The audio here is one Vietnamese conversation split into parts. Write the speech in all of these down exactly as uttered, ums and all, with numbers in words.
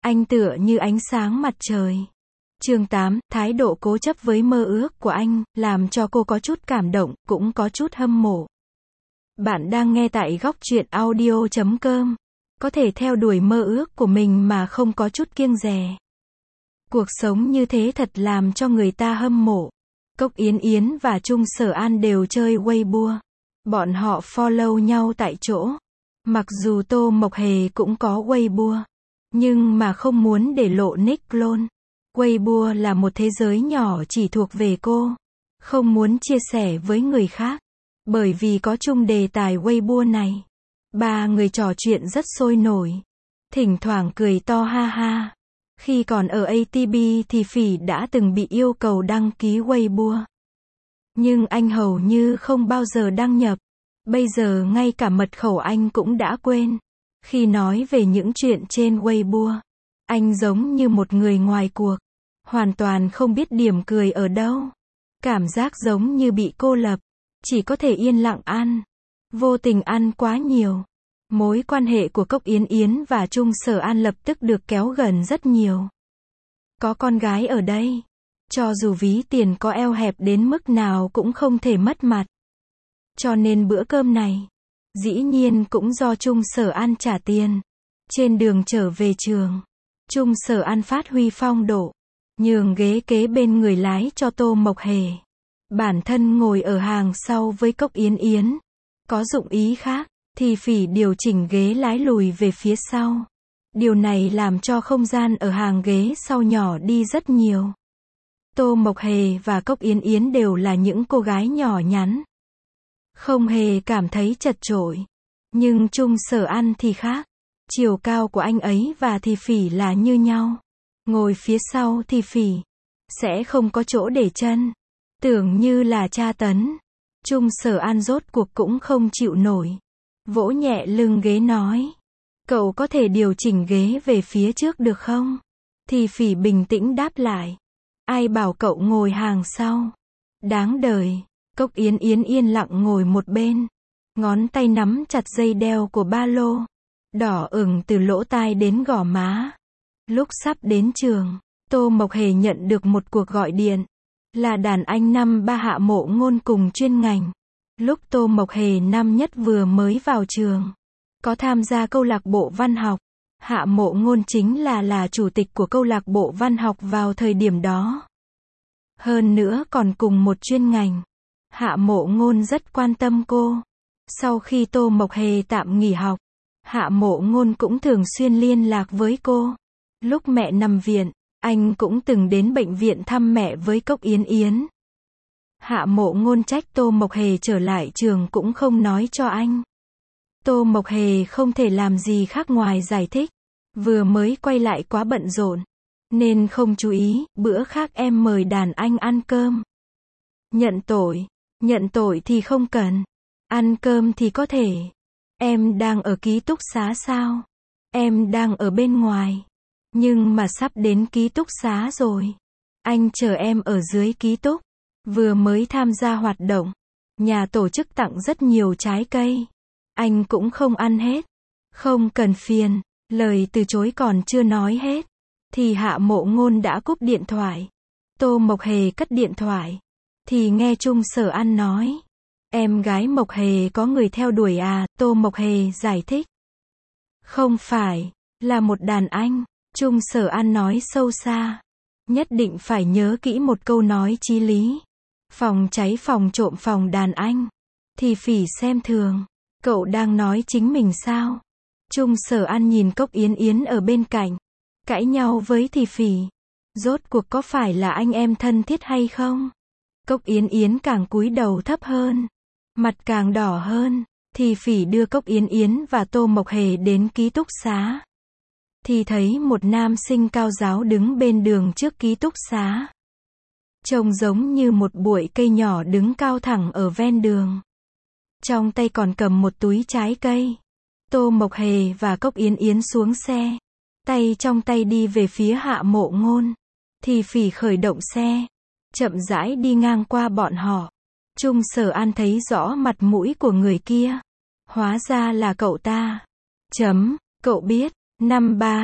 Anh tựa như ánh sáng mặt trời. Chương tám, thái độ cố chấp với mơ ước của anh, làm cho cô có chút cảm động, cũng có chút hâm mộ. Bạn đang nghe tại góc truyện audio chấm com. Có thể theo đuổi mơ ước của mình mà không có chút kiêng dè. Cuộc sống như thế thật làm cho người ta hâm mộ. Cốc Yến Yến và Trung Sở An đều chơi Weibo. Bọn họ follow nhau tại chỗ. Mặc dù Tô Mộc Hề cũng có Weibo, nhưng mà không muốn để lộ nick clone. Weibo là một thế giới nhỏ chỉ thuộc về cô. Không muốn chia sẻ với người khác. Bởi vì có chung đề tài Weibo này. Ba người trò chuyện rất sôi nổi. Thỉnh thoảng cười to ha ha. Khi còn ở a tê bê thì Phỉ đã từng bị yêu cầu đăng ký Weibo. Nhưng anh hầu như không bao giờ đăng nhập. Bây giờ ngay cả mật khẩu anh cũng đã quên. Khi nói về những chuyện trên Weibo, anh giống như một người ngoài cuộc. Hoàn toàn không biết điểm cười ở đâu. Cảm giác giống như bị cô lập. Chỉ có thể yên lặng ăn. Vô tình ăn quá nhiều. Mối quan hệ của Cốc Yến Yến và Trung Sở An lập tức được kéo gần rất nhiều. Có con gái ở đây. Cho dù ví tiền có eo hẹp đến mức nào cũng không thể mất mặt. Cho nên bữa cơm này, dĩ nhiên cũng do Trung Sở An trả tiền. Trên đường trở về trường, Trung Sở An phát huy phong độ. Nhường ghế kế bên người lái cho Tô Mộc Hề. Bản thân ngồi ở hàng sau với Cốc Yến Yến. Có dụng ý khác, thì Phỉ điều chỉnh ghế lái lùi về phía sau. Điều này làm cho không gian ở hàng ghế sau nhỏ đi rất nhiều. Tô Mộc Hề và Cốc Yến Yến đều là những cô gái nhỏ nhắn. Không hề cảm thấy chật chội. Nhưng Trung Sở An thì khác. Chiều cao của anh ấy và thì Phỉ là như nhau. Ngồi phía sau thì Phỉ sẽ không có chỗ để chân. Tưởng như là tra tấn. Trung Sở An rốt cuộc cũng không chịu nổi. Vỗ nhẹ lưng ghế nói. Cậu có thể điều chỉnh ghế về phía trước được không? Thì Phỉ bình tĩnh đáp lại. Ai bảo cậu ngồi hàng sau? Đáng đời. Cốc Yến Yến yên lặng ngồi một bên. Ngón tay nắm chặt dây đeo của ba lô. Đỏ ửng từ lỗ tai đến gò má. Lúc sắp đến trường, Tô Mộc Hề nhận được một cuộc gọi điện. Là đàn anh năm ba Hạ Mộ Ngôn cùng chuyên ngành. Lúc Tô Mộc Hề năm nhất vừa mới vào trường. Có tham gia câu lạc bộ văn học. Hạ Mộ Ngôn chính là là chủ tịch của câu lạc bộ văn học vào thời điểm đó. Hơn nữa còn cùng một chuyên ngành. Hạ Mộ Ngôn rất quan tâm cô. Sau khi Tô Mộc Hề tạm nghỉ học, Hạ Mộ Ngôn cũng thường xuyên liên lạc với cô. Lúc mẹ nằm viện, anh cũng từng đến bệnh viện thăm mẹ với Cốc Yến Yến. Hạ Mộ Ngôn trách Tô Mộc Hề trở lại trường cũng không nói cho anh. Tô Mộc Hề không thể làm gì khác ngoài giải thích. Vừa mới quay lại quá bận rộn. Nên không chú ý, bữa khác em mời đàn anh ăn cơm. Nhận tội. Nhận tội thì không cần. Ăn cơm thì có thể. Em đang ở ký túc xá sao? Em đang ở bên ngoài. Nhưng mà sắp đến ký túc xá rồi. Anh chờ em ở dưới ký túc. Vừa mới tham gia hoạt động. Nhà tổ chức tặng rất nhiều trái cây. Anh cũng không ăn hết. Không cần phiền. Lời từ chối còn chưa nói hết. Thì Hạ Mộ Ngôn đã cúp điện thoại. Tô Mộc Hề cất điện thoại. Thì nghe Trung Sở An nói. Em gái Mộc Hề có người theo đuổi à? Tô Mộc Hề giải thích. Không phải. Là một đàn anh. Trung Sở An nói sâu xa. Nhất định phải nhớ kỹ một câu nói chí lý. Phòng cháy phòng trộm phòng đàn anh. Thì Phỉ xem thường. Cậu đang nói chính mình sao? Trung Sở An nhìn Cốc Yến Yến ở bên cạnh. Cãi nhau với thì Phỉ. Rốt cuộc có phải là anh em thân thiết hay không? Cốc Yến Yến càng cúi đầu thấp hơn. Mặt càng đỏ hơn. Thì Phỉ đưa Cốc Yến Yến và Tô Mộc Hề đến ký túc xá. Thì thấy một nam sinh cao ráo đứng bên đường trước ký túc xá. Trông giống như một bụi cây nhỏ đứng cao thẳng ở ven đường. Trong tay còn cầm một túi trái cây. Tô Mộc Hề và Cốc Yến Yến xuống xe. Tay trong tay đi về phía Hạ Mộ Ngôn. Thì Phỉ khởi động xe. Chậm rãi đi ngang qua bọn họ. Trung Sở An thấy rõ mặt mũi của người kia. Hóa ra là cậu ta. Chấm, cậu biết, năm ba,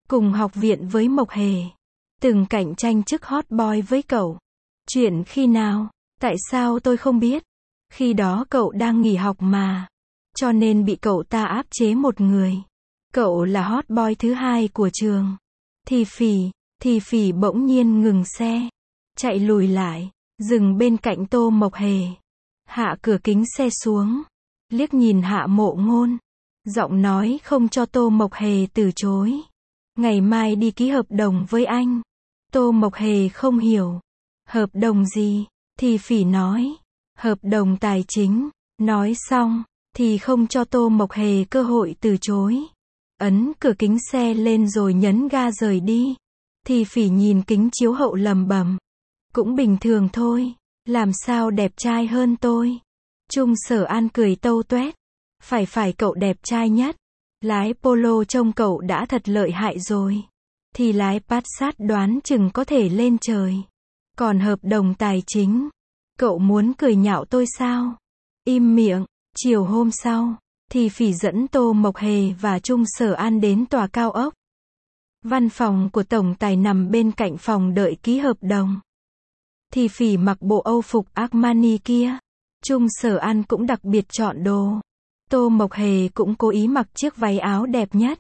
cùng học viện với Mộc Hề, từng cạnh tranh chức hot boy với cậu. Chuyện khi nào? Tại sao tôi không biết? Khi đó cậu đang nghỉ học mà, cho nên bị cậu ta áp chế một người. Cậu là hot boy thứ hai của trường. Thì phỉ, thì phỉ bỗng nhiên ngừng xe, chạy lùi lại, dừng bên cạnh Tô Mộc Hề. Hạ cửa kính xe xuống, liếc nhìn Hạ Mộ Ngôn, giọng nói không cho Tô Mộc Hề từ chối. Ngày mai đi ký hợp đồng với anh. Tô Mộc Hề không hiểu. Hợp đồng gì? Thì phỉ nói. Hợp đồng tài chính. Nói xong, thì không cho Tô Mộc Hề cơ hội từ chối. Ấn cửa kính xe lên rồi nhấn ga rời đi. Thì phỉ nhìn kính chiếu hậu lầm bầm. Cũng bình thường thôi. Làm sao đẹp trai hơn tôi? Trung Sở An cười tâu tuét. Phải phải cậu đẹp trai nhất. Lái Polo trông cậu đã thật lợi hại rồi. Thì lái Passat đoán chừng có thể lên trời. Còn hợp đồng tài chính, cậu muốn cười nhạo tôi sao? Im miệng. Chiều hôm sau, thì phỉ dẫn Tô Mộc Hề và Trung Sở An đến tòa cao ốc. Văn phòng của tổng tài nằm bên cạnh phòng đợi ký hợp đồng. Thì phỉ mặc bộ Âu phục Armani kia. Trung Sở An cũng đặc biệt chọn đồ. Tô Mộc Hề cũng cố ý mặc chiếc váy áo đẹp nhất.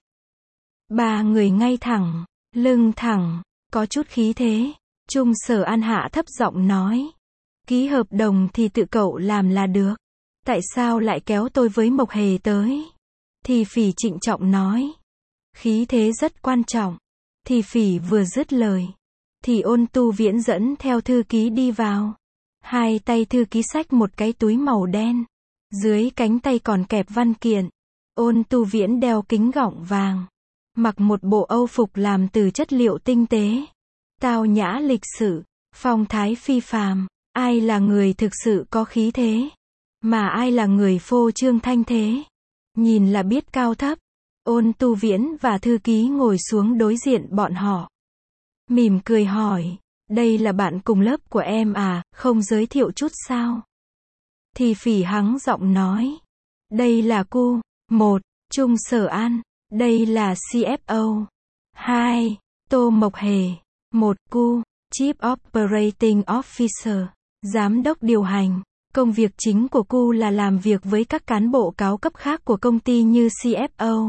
Ba người ngay thẳng, lưng thẳng, có chút khí thế. Trung Sở An hạ thấp giọng nói. Ký hợp đồng thì tự cậu làm là được. Tại sao lại kéo tôi với Mộc Hề tới? Thì phỉ trịnh trọng nói. Khí thế rất quan trọng. Thì phỉ vừa dứt lời, thì Ôn Tu Viễn dẫn theo thư ký đi vào. Hai tay thư ký xách một cái túi màu đen. Dưới cánh tay còn kẹp văn kiện. Ôn Tu Viễn đeo kính gọng vàng. Mặc một bộ Âu phục làm từ chất liệu tinh tế. Tao nhã lịch sự, phong thái phi phàm. Ai là người thực sự có khí thế? Mà ai là người phô trương thanh thế? Nhìn là biết cao thấp. Ôn Tu Viễn và thư ký ngồi xuống đối diện bọn họ. Mỉm cười hỏi. Đây là bạn cùng lớp của em à, không giới thiệu chút sao? Thì phỉ hắng giọng nói. Đây là cu. Một. Trung Sở An. Đây là xê ép ô. Hai. Tô Mộc Hề. Một. Cu. Chief Operating Officer. Giám đốc điều hành. Công việc chính của cu là làm việc với các cán bộ cao cấp khác của công ty như xê ép ô,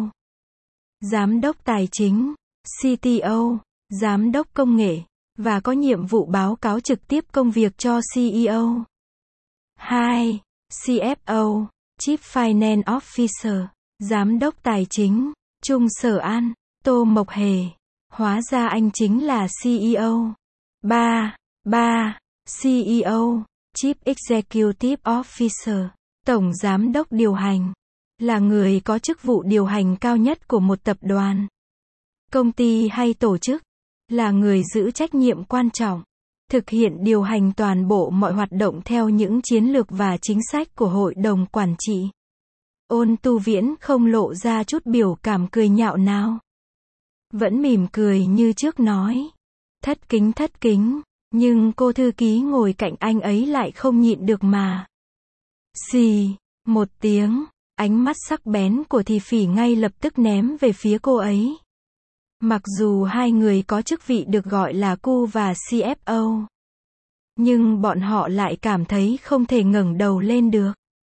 Giám đốc tài chính, xê tê ô, Giám đốc công nghệ, và có nhiệm vụ báo cáo trực tiếp công việc cho xê e ô. Hai. xê ép ô, Chief Finance Officer. Giám đốc tài chính. Trung Sở An, Tô Mộc Hề. Hóa ra anh chính là xê e ô. Ba. Ba. xê e ô, Chief Executive Officer. Tổng Giám đốc điều hành. Là người có chức vụ điều hành cao nhất của một tập đoàn, công ty hay tổ chức. Là người giữ trách nhiệm quan trọng. Thực hiện điều hành toàn bộ mọi hoạt động theo những chiến lược và chính sách của hội đồng quản trị. Ôn Tu Viễn không lộ ra chút biểu cảm cười nhạo nào. Vẫn mỉm cười như trước nói. Thất kính thất kính. Nhưng cô thư ký ngồi cạnh anh ấy lại không nhịn được mà. Xì. Một tiếng. Ánh mắt sắc bén của Thì phỉ ngay lập tức ném về phía cô ấy. Mặc dù hai người có chức vị được gọi là cu và xê ép ô, nhưng bọn họ lại cảm thấy không thể ngẩng đầu lên được.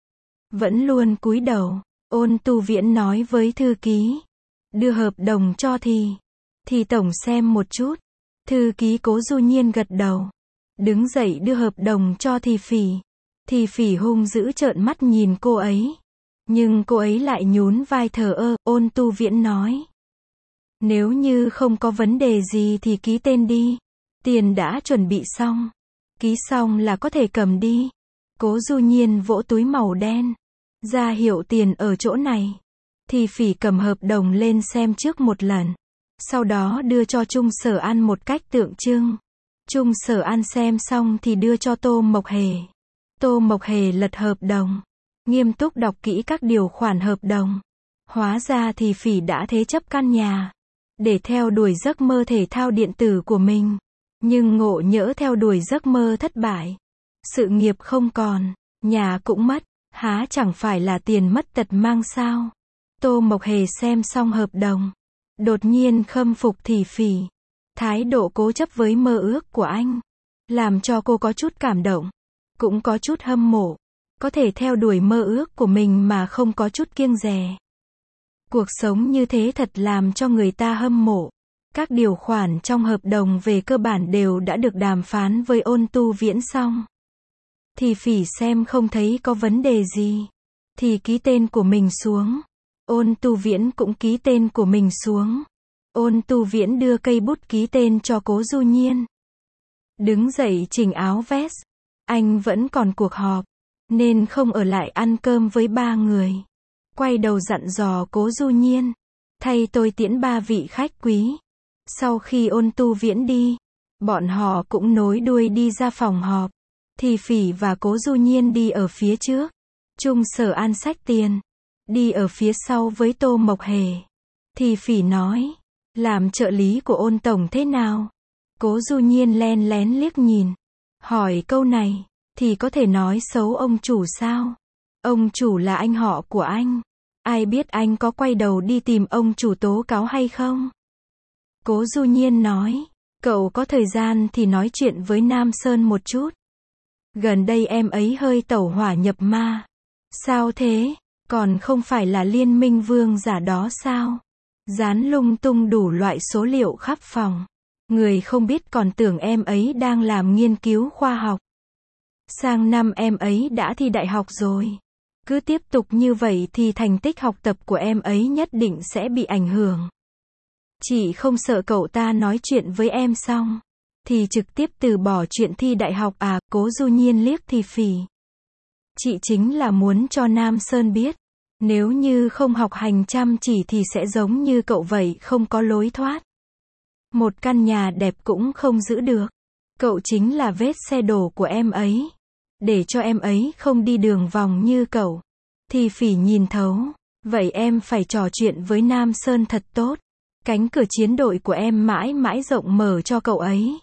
Vẫn luôn cúi đầu. Ôn Tu Viễn nói với thư ký. Đưa hợp đồng cho Thì. Thì tổng xem một chút. Thư ký Cố Du Nhiên gật đầu. Đứng dậy đưa hợp đồng cho Thì phỉ. Thì phỉ hung dữ trợn mắt nhìn cô ấy. Nhưng cô ấy lại nhún vai thờ ơ. Ôn Tu Viễn nói. Nếu như không có vấn đề gì thì ký tên đi. Tiền đã chuẩn bị xong. Ký xong là có thể cầm đi. Cố Du Nhiên vỗ túi màu đen. Ra hiệu tiền ở chỗ này. Thì phỉ cầm hợp đồng lên xem trước một lần. Sau đó đưa cho Trung Sở An một cách tượng trưng. Trung Sở An xem xong thì đưa cho Tô Mộc Hề. Tô Mộc Hề lật hợp đồng. Nghiêm túc đọc kỹ các điều khoản hợp đồng. Hóa ra Thì phỉ đã thế chấp căn nhà. Để theo đuổi giấc mơ thể thao điện tử của mình. Nhưng ngộ nhỡ theo đuổi giấc mơ thất bại. Sự nghiệp không còn. Nhà cũng mất. Há chẳng phải là tiền mất tật mang sao? Tô Mộc Hề xem xong hợp đồng. Đột nhiên khâm phục thì phỉ. Thái độ cố chấp với mơ ước của anh, làm cho cô có chút cảm động, cũng có chút hâm mộ. Có thể theo đuổi mơ ước của mình mà không có chút kiêng dè. Cuộc sống như thế thật làm cho người ta hâm mộ. Các điều khoản trong hợp đồng về cơ bản đều đã được đàm phán với Ôn Tu Viễn xong. Thì phỉ xem không thấy có vấn đề gì, thì ký tên của mình xuống. Ôn Tu Viễn cũng ký tên của mình xuống. Ôn Tu Viễn đưa cây bút ký tên cho Cố Du Nhiên. Đứng dậy chỉnh áo vest. Anh vẫn còn cuộc họp, nên không ở lại ăn cơm với ba người. Quay đầu dặn dò Cố Du Nhiên, thay tôi tiễn ba vị khách quý. Sau khi Ôn Tu Viễn đi, bọn họ cũng nối đuôi đi ra phòng họp. Thì phỉ và Cố Du Nhiên đi ở phía trước. Trung Sở An xách tiền, đi ở phía sau với Tô Mộc Hề. Thì phỉ nói, làm trợ lý của Ôn tổng thế nào? Cố Du Nhiên len lén liếc nhìn, hỏi câu này, thì có thể nói xấu ông chủ sao? Ông chủ là anh họ của anh. Ai biết anh có quay đầu đi tìm ông chủ tố cáo hay không? Cố Du Nhiên nói, cậu có thời gian thì nói chuyện với Nam Sơn một chút. Gần đây em ấy hơi tẩu hỏa nhập ma. Sao thế? Còn không phải là liên minh vương giả đó sao? Dán lung tung đủ loại số liệu khắp phòng. Người không biết còn tưởng em ấy đang làm nghiên cứu khoa học. Sang năm em ấy đã thi đại học rồi. Cứ tiếp tục như vậy thì thành tích học tập của em ấy nhất định sẽ bị ảnh hưởng. Chị không sợ cậu ta nói chuyện với em xong thì trực tiếp từ bỏ chuyện thi đại học à? Cố Du Nhiên liếc thì phỉ. Chị chính là muốn cho Nam Sơn biết, nếu như không học hành chăm chỉ thì sẽ giống như cậu vậy, không có lối thoát. Một căn nhà đẹp cũng không giữ được. Cậu chính là vết xe đổ của em ấy. Để cho em ấy không đi đường vòng như cậu. Thì phỉ nhìn thấu. Vậy em phải trò chuyện với Nam Sơn thật tốt. Cánh cửa chiến đội của em mãi mãi rộng mở cho cậu ấy.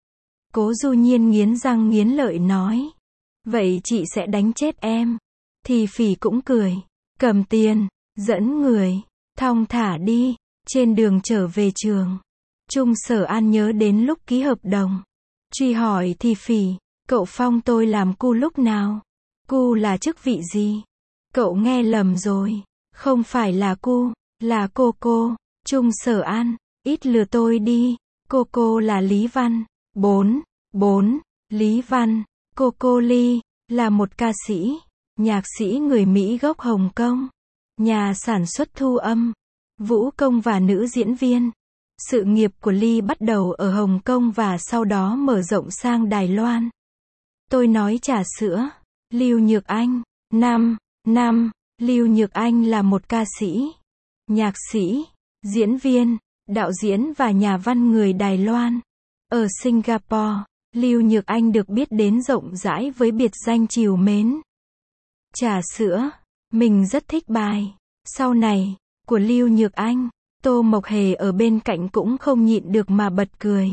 Cố Du Nhiên nghiến răng nghiến lợi nói. Vậy chị sẽ đánh chết em. Thì phỉ cũng cười. Cầm tiền, dẫn người, thong thả đi. Trên đường trở về trường, Trung Sở An nhớ đến lúc ký hợp đồng. Truy hỏi thì phỉ, cậu phong tôi làm cu lúc nào? Cu là chức vị gì? Cậu nghe lầm rồi. Không phải là cu, là cô cô. Trung Sở An, ít lừa tôi đi. Cô cô là Lý Văn. Bốn, bốn, Lý Văn. Cô cô Ly, là một ca sĩ, nhạc sĩ người Mỹ gốc Hồng Kông. Nhà sản xuất thu âm, vũ công và nữ diễn viên. Sự nghiệp của Ly bắt đầu ở Hồng Kông và sau đó mở rộng sang Đài Loan. Tôi nói trà sữa. Lưu Nhược Anh. Năm, năm, Lưu Nhược Anh là một ca sĩ, nhạc sĩ, diễn viên, đạo diễn và nhà văn người Đài Loan. Ở Singapore, Lưu Nhược Anh được biết đến rộng rãi với biệt danh trìu mến. Trà sữa. Mình rất thích bài Sau này của Lưu Nhược Anh. Tô Mộc Hề ở bên cạnh cũng không nhịn được mà bật cười.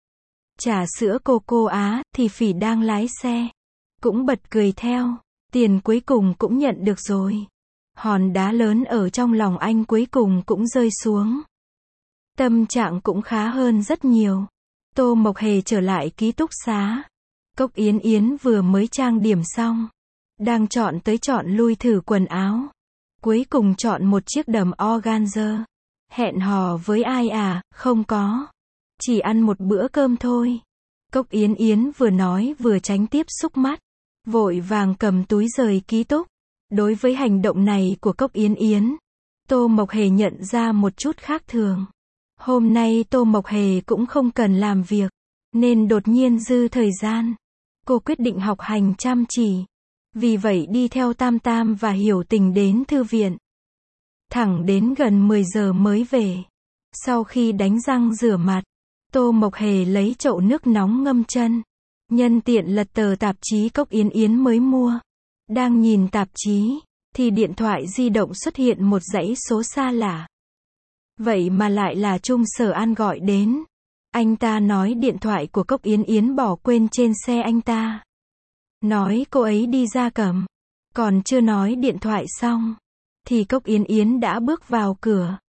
Trà sữa cô cô Á, thì phỉ đang lái xe, cũng bật cười theo. Tiền cuối cùng cũng nhận được rồi. Hòn đá lớn ở trong lòng anh cuối cùng cũng rơi xuống. Tâm trạng cũng khá hơn rất nhiều. Tô Mộc Hề trở lại ký túc xá. Cốc Yến Yến vừa mới trang điểm xong, đang chọn tới chọn lui thử quần áo. Cuối cùng chọn một chiếc đầm organza. Hẹn hò với ai à? Không có. Chỉ ăn một bữa cơm thôi. Cốc Yến Yến vừa nói vừa tránh tiếp xúc mắt, vội vàng cầm túi rời ký túc. Đối với hành động này của Cốc Yến Yến, Tô Mộc Hề nhận ra một chút khác thường. Hôm nay Tô Mộc Hề cũng không cần làm việc, nên đột nhiên dư thời gian. Cô quyết định học hành chăm chỉ. Vì vậy đi theo Tam Tam và Hiểu Tình đến thư viện. Thẳng đến gần mười giờ mới về. Sau khi đánh răng rửa mặt, Tô Mộc Hề lấy chậu nước nóng ngâm chân. Nhân tiện lật tờ tạp chí Cốc Yến Yến mới mua. Đang nhìn tạp chí, thì điện thoại di động xuất hiện một dãy số xa lạ. Vậy mà lại là Trung Sở An gọi đến. Anh ta nói điện thoại của Cốc Yến Yến bỏ quên trên xe anh ta. Nói cô ấy đi ra cầm. Còn chưa nói điện thoại xong, thì Cốc Yến Yến đã bước vào cửa.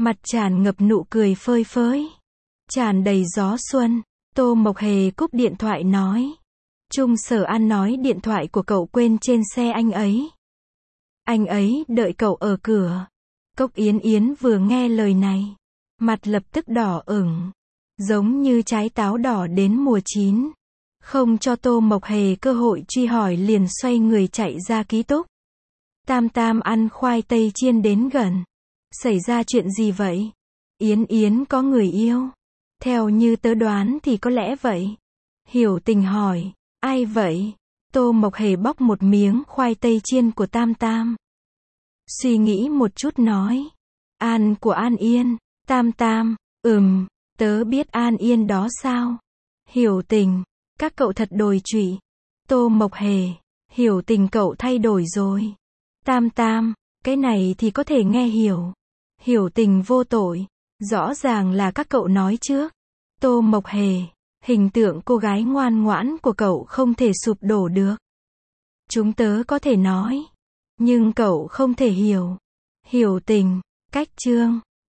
Mặt tràn ngập nụ cười phơi phới, tràn đầy gió xuân. Tô Mộc Hề cúp điện thoại nói. Trung Sở An nói điện thoại của cậu quên trên xe anh ấy. Anh ấy đợi cậu ở cửa. Cốc Yến Yến vừa nghe lời này, mặt lập tức đỏ ửng, giống như trái táo đỏ đến mùa chín. Không cho Tô Mộc Hề cơ hội truy hỏi liền xoay người chạy ra ký túc. Tam Tam ăn khoai tây chiên đến gần. Xảy ra chuyện gì vậy? Yến Yến có người yêu. Theo như tớ đoán thì có lẽ vậy. Hiểu Tình hỏi. Ai vậy? Tô Mộc Hề bóc một miếng khoai tây chiên của Tam Tam. Suy nghĩ một chút nói. An của An Yên. Tam Tam. Ừm, tớ biết An Yên đó sao? Hiểu Tình. Các cậu thật đồi trụy. Tô Mộc Hề. Hiểu Tình cậu thay đổi rồi. Tam Tam. Cái này thì có thể nghe hiểu. Hiểu Tình vô tội. Rõ ràng là các cậu nói trước. Tô Mộc Hề. Hình tượng cô gái ngoan ngoãn của cậu không thể sụp đổ được. Chúng tớ có thể nói. Nhưng cậu không thể hiểu. Hiểu Tình. Cách chương.